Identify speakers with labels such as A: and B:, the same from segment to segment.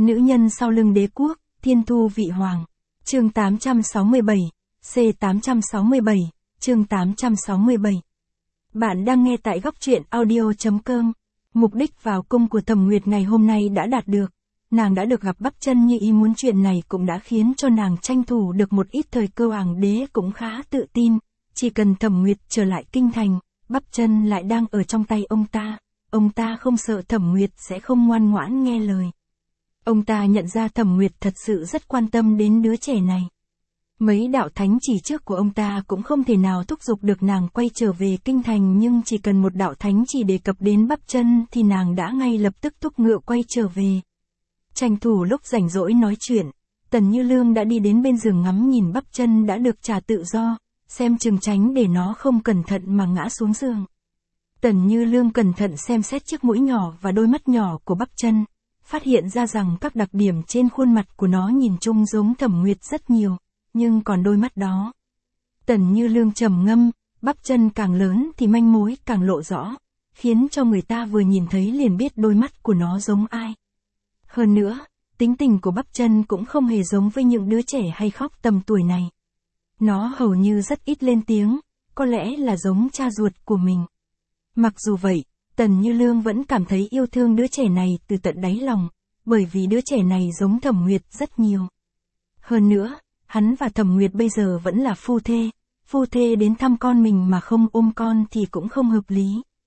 A: Nữ nhân sau lưng đế quốc, thiên thu vị hoàng. Chương 867, C867, chương 867. Bạn đang nghe tại góc truyện audio.com. Mục đích vào cung của Thẩm Nguyệt ngày hôm nay đã đạt được. Nàng đã được gặp Bắp Chân như ý muốn, chuyện này cũng đã khiến cho nàng tranh thủ được một ít thời cơ. Hoàng đế cũng khá tự tin, chỉ cần Thẩm Nguyệt trở lại kinh thành, Bắp Chân lại đang ở trong tay ông ta không sợ Thẩm Nguyệt sẽ không ngoan ngoãn nghe lời. Ông ta nhận ra Thẩm Nguyệt thật sự rất quan tâm đến đứa trẻ này. Mấy đạo thánh chỉ trước của ông ta cũng không thể nào thúc giục được nàng quay trở về kinh thành, nhưng chỉ cần một đạo thánh chỉ đề cập đến Bắp Chân thì nàng đã ngay lập tức thúc ngựa quay trở về. Tranh thủ lúc rảnh rỗi nói chuyện, Tần Như Lương đã đi đến bên giường ngắm nhìn Bắp Chân đã được trả tự do, xem chừng tránh để nó không cẩn thận mà ngã xuống giường. Tần Như Lương cẩn thận xem xét chiếc mũi nhỏ và đôi mắt nhỏ của Bắp Chân, phát hiện ra rằng các đặc điểm trên khuôn mặt của nó nhìn chung giống Thẩm Nguyệt rất nhiều, nhưng còn đôi mắt đó. Tần Như Lương trầm ngâm, Bắp Chân càng lớn thì manh mối càng lộ rõ, khiến cho người ta vừa nhìn thấy liền biết đôi mắt của nó giống ai. Hơn nữa, tính tình của Bắp Chân cũng không hề giống với những đứa trẻ hay khóc tầm tuổi này. Nó hầu như rất ít lên tiếng, có lẽ là giống cha ruột của mình. Mặc dù vậy, Tần Như Lương vẫn cảm thấy yêu thương đứa trẻ này từ tận đáy lòng, bởi vì đứa trẻ này giống Thẩm Nguyệt rất nhiều. Hơn nữa, hắn và Thẩm Nguyệt bây giờ vẫn là phu thê đến thăm con mình mà không ôm con thì cũng không hợp lý.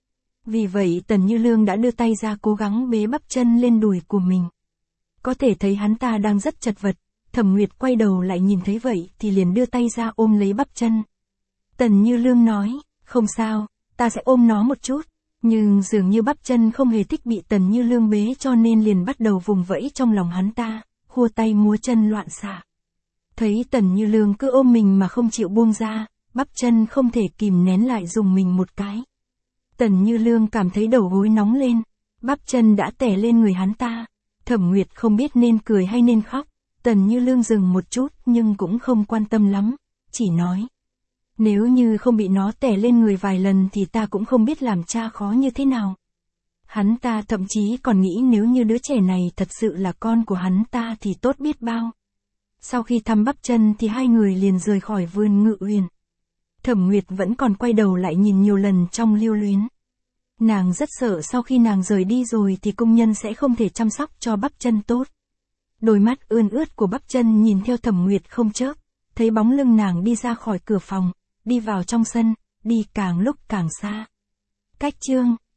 A: Vì vậy Tần Như Lương đã đưa tay ra cố gắng bế Bắp Chân lên đùi của mình. Có thể thấy hắn ta đang rất chật vật, Thẩm Nguyệt quay đầu lại nhìn thấy vậy thì liền đưa tay ra ôm lấy Bắp Chân. Tần Như Lương nói, không sao, ta sẽ ôm nó một chút. Nhưng dường như Bắp Chân không hề thích bị Tần Như Lương bế, cho nên liền bắt đầu vùng vẫy trong lòng hắn ta, khua tay múa chân loạn xạ. Thấy Tần Như Lương cứ ôm mình mà không chịu buông ra, Bắp Chân không thể kìm nén lại dùng mình một cái. Tần Như Lương cảm thấy đầu gối nóng lên, Bắp Chân đã tè lên người hắn ta. Thẩm Nguyệt không biết nên cười hay nên khóc, Tần Như Lương dừng một chút nhưng cũng không quan tâm lắm, chỉ nói. Nếu như không bị nó tè lên người vài lần thì ta cũng không biết làm cha khó như thế nào. Hắn ta thậm chí còn nghĩ nếu như đứa trẻ này thật sự là con của hắn ta thì tốt biết bao. Sau khi thăm Bắp Chân thì hai người liền rời khỏi vườn Ngự Uyển. Thẩm Nguyệt vẫn còn quay đầu lại nhìn nhiều lần trong lưu luyến. Nàng rất sợ sau khi nàng rời đi rồi thì công nhân sẽ không thể chăm sóc cho Bắp Chân tốt. Đôi mắt ươn ướt của Bắp Chân nhìn theo Thẩm Nguyệt không chớp, thấy bóng lưng nàng đi ra khỏi cửa phòng, đi vào trong sân, đi càng lúc càng xa. Cách chương